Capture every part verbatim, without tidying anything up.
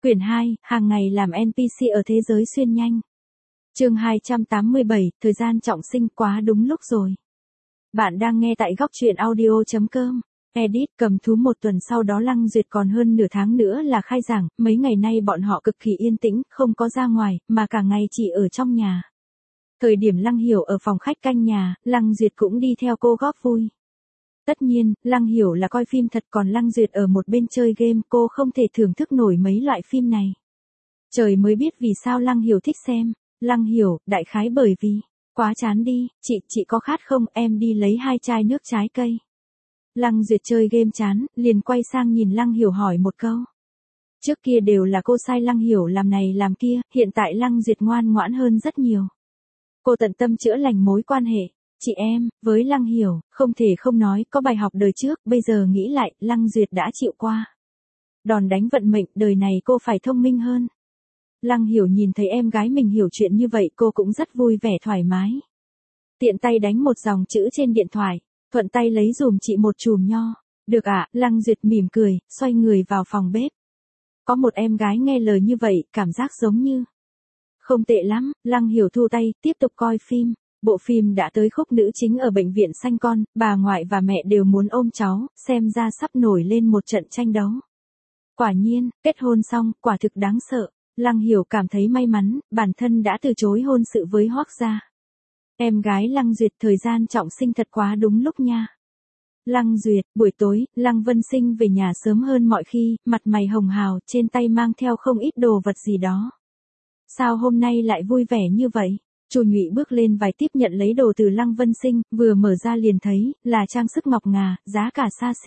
Quyển hai, hàng ngày làm en pê xê ở thế giới xuyên nhanh. Chương hai trăm tám mươi bảy, thời gian trọng sinh quá đúng lúc rồi. Bạn đang nghe tại góc truyện audio chấm com. Edit cầm thú một tuần sau đó Lăng Duyệt còn hơn nửa tháng nữa là khai giảng, mấy ngày nay bọn họ cực kỳ yên tĩnh, không có ra ngoài, mà cả ngày chỉ ở trong nhà. Thời điểm Lăng Hiểu ở phòng khách canh nhà, Lăng Duyệt cũng đi theo cô góp vui. Tất nhiên, Lăng Hiểu là coi phim thật còn Lăng Duyệt ở một bên chơi game, cô không thể thưởng thức nổi mấy loại phim này. Trời mới biết vì sao Lăng Hiểu thích xem. Lăng Hiểu, đại khái bởi vì, quá chán đi, chị, chị có khát không, em đi lấy hai chai nước trái cây. Lăng Duyệt chơi game chán, liền quay sang nhìn Lăng Hiểu hỏi một câu. Trước kia đều là cô sai Lăng Hiểu làm này làm kia, hiện tại Lăng Duyệt ngoan ngoãn hơn rất nhiều. Cô tận tâm chữa lành mối quan hệ. Chị em, với Lăng Hiểu, không thể không nói, có bài học đời trước, bây giờ nghĩ lại, Lăng Duyệt đã chịu qua. Đòn đánh vận mệnh, đời này cô phải thông minh hơn. Lăng Hiểu nhìn thấy em gái mình hiểu chuyện như vậy, cô cũng rất vui vẻ thoải mái. Tiện tay đánh một dòng chữ trên điện thoại, thuận tay lấy dùm chị một chùm nho. Được ạ, à, Lăng Duyệt mỉm cười, xoay người vào phòng bếp. Có một em gái nghe lời như vậy, cảm giác giống như không tệ lắm. Lăng Hiểu thu tay, tiếp tục coi phim. Bộ phim đã tới khúc nữ chính ở bệnh viện sanh con, bà ngoại và mẹ đều muốn ôm cháu, xem ra sắp nổi lên một trận tranh đấu. Quả nhiên, kết hôn xong, quả thực đáng sợ. Lăng Hiểu cảm thấy may mắn, bản thân đã từ chối hôn sự với Hoắc gia. Em gái Lăng Duyệt thời gian trọng sinh thật quá đúng lúc nha. Lăng Duyệt, buổi tối, Lăng Vân Sinh về nhà sớm hơn mọi khi, mặt mày hồng hào, trên tay mang theo không ít đồ vật gì đó. Sao hôm nay lại vui vẻ như vậy? Chu Nhụy bước lên vài tiếp nhận lấy đồ từ Lăng Vân Sinh, vừa mở ra liền thấy, là trang sức ngọc ngà, giá cả xa xỉ.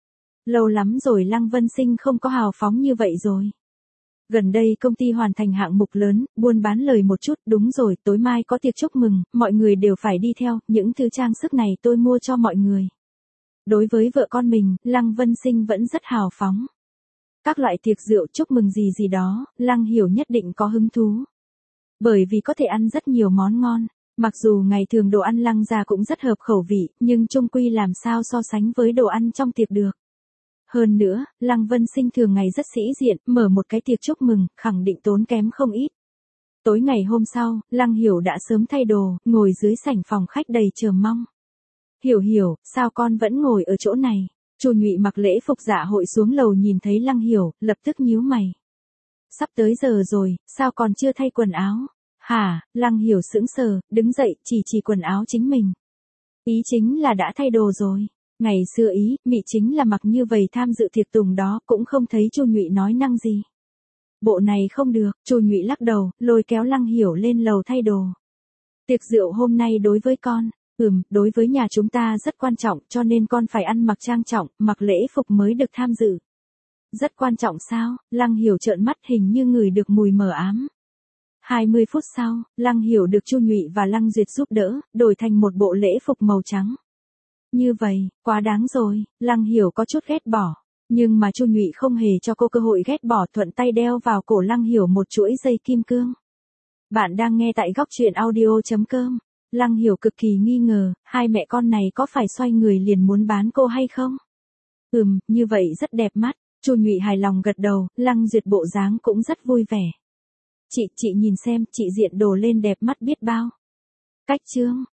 Lâu lắm rồi Lăng Vân Sinh không có hào phóng như vậy rồi. Gần đây công ty hoàn thành hạng mục lớn, buôn bán lời một chút, đúng rồi, tối mai có tiệc chúc mừng, mọi người đều phải đi theo, những thứ trang sức này tôi mua cho mọi người. Đối với vợ con mình, Lăng Vân Sinh vẫn rất hào phóng. Các loại tiệc rượu chúc mừng gì gì đó, Lăng Hiểu nhất định có hứng thú. Bởi vì có thể ăn rất nhiều món ngon, mặc dù ngày thường đồ ăn Lăng gia cũng rất hợp khẩu vị, nhưng chung quy làm sao so sánh với đồ ăn trong tiệc được. Hơn nữa, Lăng Vân Sinh thường ngày rất sĩ diện, mở một cái tiệc chúc mừng, khẳng định tốn kém không ít. Tối ngày hôm sau, Lăng Hiểu đã sớm thay đồ, ngồi dưới sảnh phòng khách đầy chờ mong. Hiểu Hiểu, sao con vẫn ngồi ở chỗ này? Chu Nhụy mặc lễ phục dạ hội xuống lầu nhìn thấy Lăng Hiểu, lập tức nhíu mày. Sắp tới giờ rồi, sao còn chưa thay quần áo? Hả? Lăng Hiểu sững sờ, đứng dậy, chỉ chỉ quần áo chính mình. Ý chính là đã thay đồ rồi. Ngày xưa ý, mị chính là mặc như vậy tham dự tiệc tùng đó, cũng không thấy Chu Nhụy nói năng gì. Bộ này không được, Chu Nhụy lắc đầu, lôi kéo Lăng Hiểu lên lầu thay đồ. Tiệc rượu hôm nay đối với con, ừm, đối với nhà chúng ta rất quan trọng, cho nên con phải ăn mặc trang trọng, mặc lễ phục mới được tham dự. Rất quan trọng sao? Lăng Hiểu trợn mắt hình như ngửi được mùi mờ ám. hai mươi phút sau, Lăng Hiểu được Chu Nhụy và Lăng Duyệt giúp đỡ, đổi thành một bộ lễ phục màu trắng. Như vậy, quá đáng rồi, Lăng Hiểu có chút ghét bỏ. Nhưng mà Chu Nhụy không hề cho cô cơ hội ghét bỏ, thuận tay đeo vào cổ Lăng Hiểu một chuỗi dây kim cương. Bạn đang nghe tại góc truyện audio chấm com. Lăng Hiểu cực kỳ nghi ngờ, hai mẹ con này có phải xoay người liền muốn bán cô hay không? Ừm, như vậy rất đẹp mắt. Chu Nhụy hài lòng gật đầu, Lăng Duyệt bộ dáng cũng rất vui vẻ. Chị, chị nhìn xem, chị diện đồ lên đẹp mắt biết bao. Cách chương,